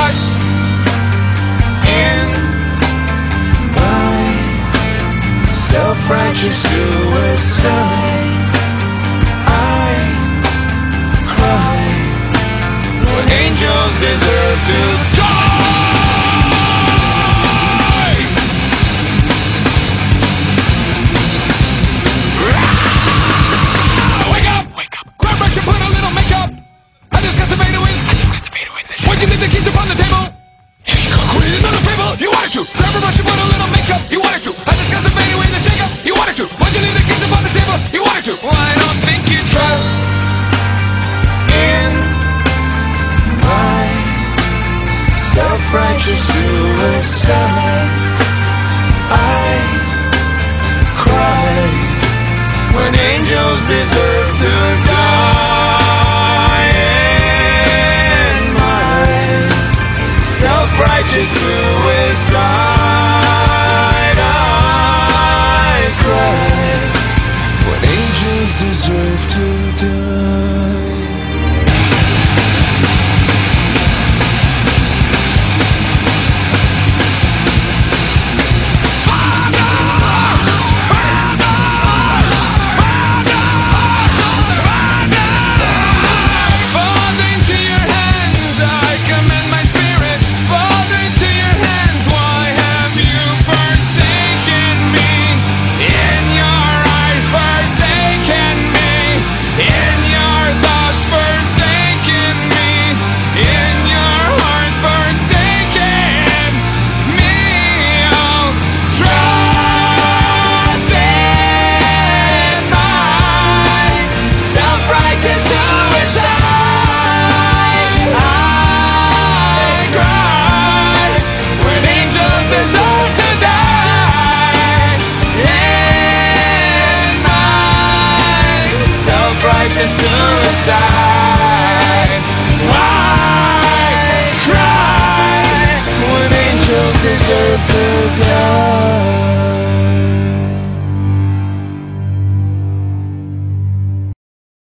trust in my self-righteous suicide. I cry when angels deserve to die. Wake up! Grab brush and put a little makeup. I discussed the fader with. Why'd you leave the keys upon the table? Here you go, quit it, another favor. You wanted to. Grab a brush and put a little makeup. You wanted to. I discussed the fader with the shake up. You wanted to. Why'd you leave the keys upon the table? You wanted to. Well, I don't think you trust in my self-righteous suicide. I cry when angels deserve to die. In my self-righteous suicide, I cry when angels deserve to die. Suicide.